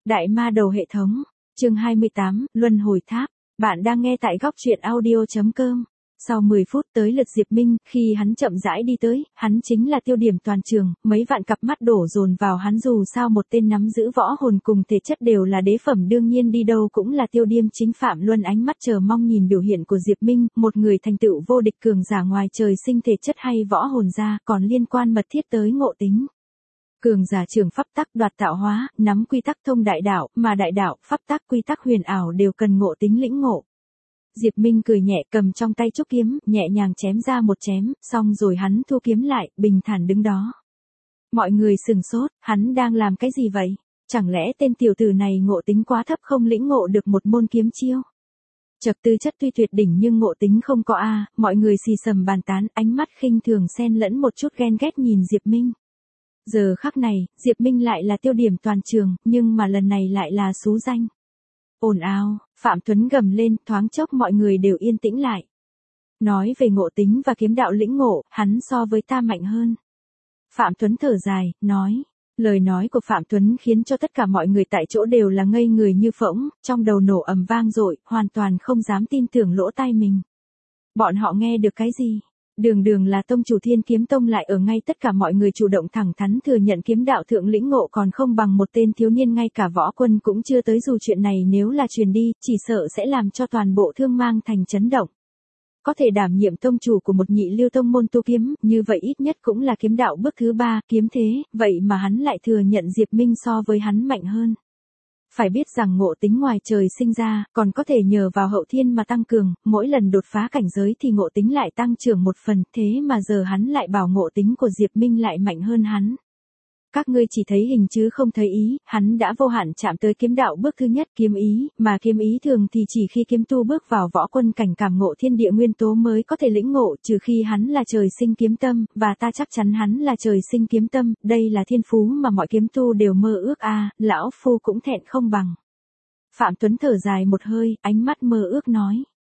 Đại ma đầu hệ thống, chương 28, Luân hồi tháp. Bạn đang nghe tại góc truyện audio.com. Sau 10 phút tới lượt Diệp Minh, khi hắn chậm rãi đi tới, hắn chính là tiêu điểm toàn trường, mấy vạn cặp mắt đổ dồn vào hắn, dù sao một tên nắm giữ võ hồn cùng thể chất đều là đế phẩm, đương nhiên đi đâu cũng là tiêu điểm chính. Phạm Luân ánh mắt chờ mong nhìn biểu hiện của Diệp Minh, một người thành tựu vô địch cường giả ngoài trời sinh thể chất hay võ hồn ra, còn liên quan mật thiết tới ngộ tính. Cường giả trường pháp tắc đoạt tạo hóa, nắm quy tắc thông đại đạo, mà đại đạo, pháp tắc, quy tắc huyền ảo đều cần ngộ tính lĩnh ngộ. Diệp Minh cười nhẹ, cầm trong tay trúc kiếm, nhẹ nhàng chém ra một chém, xong rồi hắn thu kiếm lại, bình thản đứng đó. Mọi người sừng sốt, hắn đang làm cái gì vậy? Chẳng lẽ tên tiểu tử này ngộ tính quá thấp không lĩnh ngộ được một môn kiếm chiêu? Chật, tư chất tuy tuyệt đỉnh nhưng ngộ tính không có a. Mọi người xì xầm bàn tán, ánh mắt khinh thường xen lẫn một chút ghen ghét nhìn Diệp Minh. Giờ khắc này, Diệp Minh lại là tiêu điểm toàn trường, nhưng mà lần này lại là xú danh. Ồn ào, Phạm Tuấn gầm lên, thoáng chốc mọi người đều yên tĩnh lại. Nói về ngộ tính và kiếm đạo lĩnh ngộ, hắn so với ta mạnh hơn. Phạm Tuấn thở dài, nói. Lời nói của Phạm Tuấn khiến cho tất cả mọi người tại chỗ đều là ngây người như phỗng, trong đầu nổ ầm vang dội, hoàn toàn không dám tin tưởng lỗ tai mình. Bọn họ nghe được cái gì? Đường là tông chủ Thiên Kiếm Tông lại ở ngay tất cả mọi người chủ động thẳng thắn thừa nhận kiếm đạo thượng lĩnh ngộ còn không bằng một tên thiếu niên, ngay cả võ quân cũng chưa tới, dù chuyện này nếu là truyền đi, chỉ sợ sẽ làm cho toàn bộ Thương Mang thành chấn động. Có thể đảm nhiệm tông chủ của một nhị lưu tông môn tu kiếm, như vậy ít nhất cũng là kiếm đạo bước thứ 3, kiếm thế, vậy mà hắn lại thừa nhận Diệp Minh so với hắn mạnh hơn. Phải biết rằng ngộ tính ngoài trời sinh ra, còn có thể nhờ vào hậu thiên mà tăng cường, mỗi lần đột phá cảnh giới thì ngộ tính lại tăng trưởng một phần, thế mà giờ hắn lại bảo ngộ tính của Diệp Minh lại mạnh hơn hắn. Các ngươi chỉ thấy hình chứ không thấy ý, hắn đã vô hạn chạm tới kiếm đạo bước thứ nhất, kiếm ý, mà kiếm ý thường thì chỉ khi kiếm tu bước vào võ quân cảnh cảm ngộ thiên địa nguyên tố mới có thể lĩnh ngộ, trừ khi hắn là trời sinh kiếm tâm, và ta chắc chắn hắn là trời sinh kiếm tâm, đây là thiên phú mà mọi kiếm tu đều mơ ước a, lão phu cũng thẹn không bằng. Phạm Tuấn thở dài một hơi, ánh mắt mơ ước nói.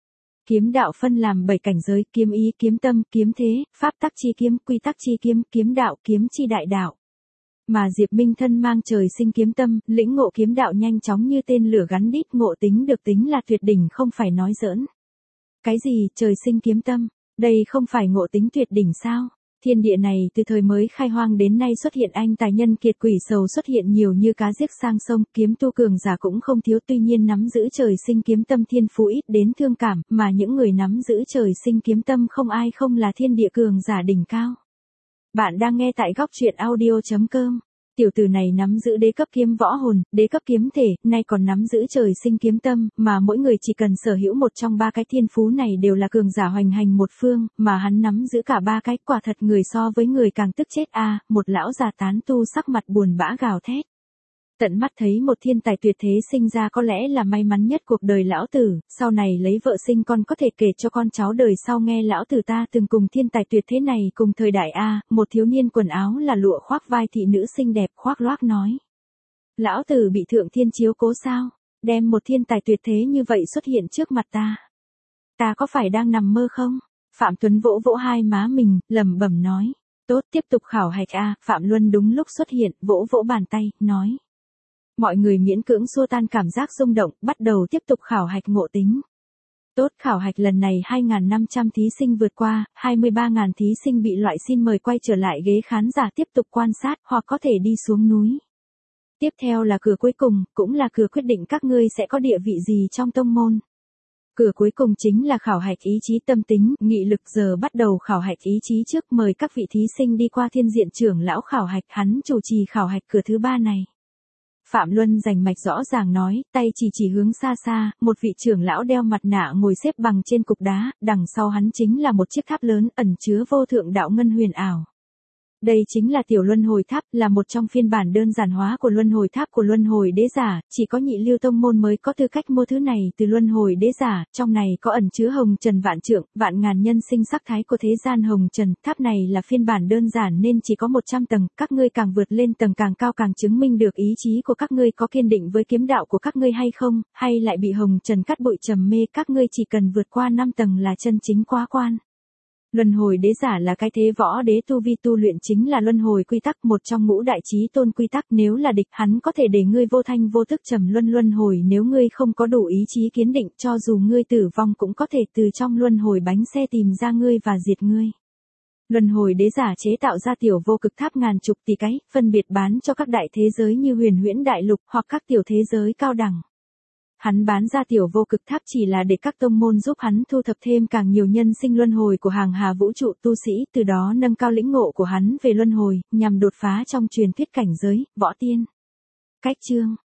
Kiếm đạo phân làm 7 cảnh giới, kiếm ý, kiếm tâm, kiếm thế, pháp tắc chi kiếm, quy tắc chi kiếm, kiếm đạo, kiếm chi đại đạo. Mà Diệp Minh thân mang trời sinh kiếm tâm, lĩnh ngộ kiếm đạo nhanh chóng như tên lửa gắn đít, ngộ tính được tính là tuyệt đỉnh không phải nói giỡn. Cái gì, trời sinh kiếm tâm? Đây không phải ngộ tính tuyệt đỉnh sao? Thiên địa này từ thời mới khai hoang đến nay xuất hiện anh tài nhân kiệt quỷ sầu xuất hiện nhiều như cá giết sang sông, kiếm tu cường giả cũng không thiếu, tuy nhiên nắm giữ trời sinh kiếm tâm thiên phú ít đến thương cảm, mà những người nắm giữ trời sinh kiếm tâm không ai không là thiên địa cường giả đỉnh cao. Bạn đang nghe tại góc truyện audio.com. Tiểu tử này nắm giữ đế cấp kiếm võ hồn, đế cấp kiếm thể, nay còn nắm giữ trời sinh kiếm tâm, mà mỗi người chỉ cần sở hữu một trong 3 cái thiên phú này đều là cường giả hoành hành một phương, mà hắn nắm giữ cả 3 cái, quả thật người so với người càng tức chết a. Một lão già tán tu sắc mặt buồn bã gào thét. Tận mắt thấy một thiên tài tuyệt thế sinh ra có lẽ là may mắn nhất cuộc đời lão tử, sau này lấy vợ sinh con có thể kể cho con cháu đời sau nghe lão tử ta từng cùng thiên tài tuyệt thế này cùng thời đại a. Một thiếu niên quần áo là lụa khoác vai thị nữ xinh đẹp khoác loác nói. Lão tử bị thượng thiên chiếu cố sao? Đem một thiên tài tuyệt thế như vậy xuất hiện trước mặt ta. Ta có phải đang nằm mơ không? Phạm Tuấn vỗ vỗ hai má mình, lẩm bẩm nói. Tốt, tiếp tục khảo hạch a. Phạm Luân đúng lúc xuất hiện, vỗ vỗ bàn tay, nói. Mọi người miễn cưỡng xua tan cảm giác rung động, bắt đầu tiếp tục khảo hạch ngộ tính. Tốt, khảo hạch lần này 2.500 thí sinh vượt qua, 23.000 thí sinh bị loại, xin mời quay trở lại ghế khán giả tiếp tục quan sát, hoặc có thể đi xuống núi. Tiếp theo là cửa cuối cùng, cũng là cửa quyết định các ngươi sẽ có địa vị gì trong tông môn. Cửa cuối cùng chính là khảo hạch ý chí tâm tính, nghị lực. Giờ bắt đầu khảo hạch ý chí trước, mời các vị thí sinh đi qua thiên diện trưởng lão khảo hạch, hắn chủ trì khảo hạch cửa thứ 3 này. Phạm Luân rành mạch rõ ràng nói, tay chỉ hướng xa xa, một vị trưởng lão đeo mặt nạ ngồi xếp bằng trên cục đá, đằng sau hắn chính là một chiếc tháp lớn ẩn chứa vô thượng đạo ngân huyền ảo. Đây chính là tiểu luân hồi tháp, là một trong phiên bản đơn giản hóa của luân hồi tháp của luân hồi đế giả, chỉ có nhị lưu tông môn mới có tư cách mua thứ này từ luân hồi đế giả, trong này có ẩn chứa hồng trần vạn trượng, vạn ngàn nhân sinh sắc thái của thế gian hồng trần, tháp này là phiên bản đơn giản nên chỉ có 100 tầng, các ngươi càng vượt lên tầng càng cao càng chứng minh được ý chí của các ngươi có kiên định với kiếm đạo của các ngươi hay không, hay lại bị hồng trần cắt bụi trầm mê, các ngươi chỉ cần vượt qua 5 tầng là chân chính quá quan. Luân hồi đế giả là cái thế võ đế tu vi tu luyện chính là luân hồi quy tắc, một trong ngũ đại chí tôn quy tắc, nếu là địch hắn có thể để ngươi vô thanh vô tức trầm luân hồi, nếu ngươi không có đủ ý chí kiến định cho dù ngươi tử vong cũng có thể từ trong luân hồi bánh xe tìm ra ngươi và diệt ngươi. Luân hồi đế giả chế tạo ra tiểu vô cực tháp ngàn chục tỷ cái, phân biệt bán cho các đại thế giới như Huyền Huyễn Đại Lục hoặc các tiểu thế giới cao đẳng. Hắn bán ra tiểu vô cực tháp chỉ là để các tông môn giúp hắn thu thập thêm càng nhiều nhân sinh luân hồi của hàng hà vũ trụ tu sĩ, từ đó nâng cao lĩnh ngộ của hắn về luân hồi, nhằm đột phá trong truyền thuyết cảnh giới, võ tiên. Cách chương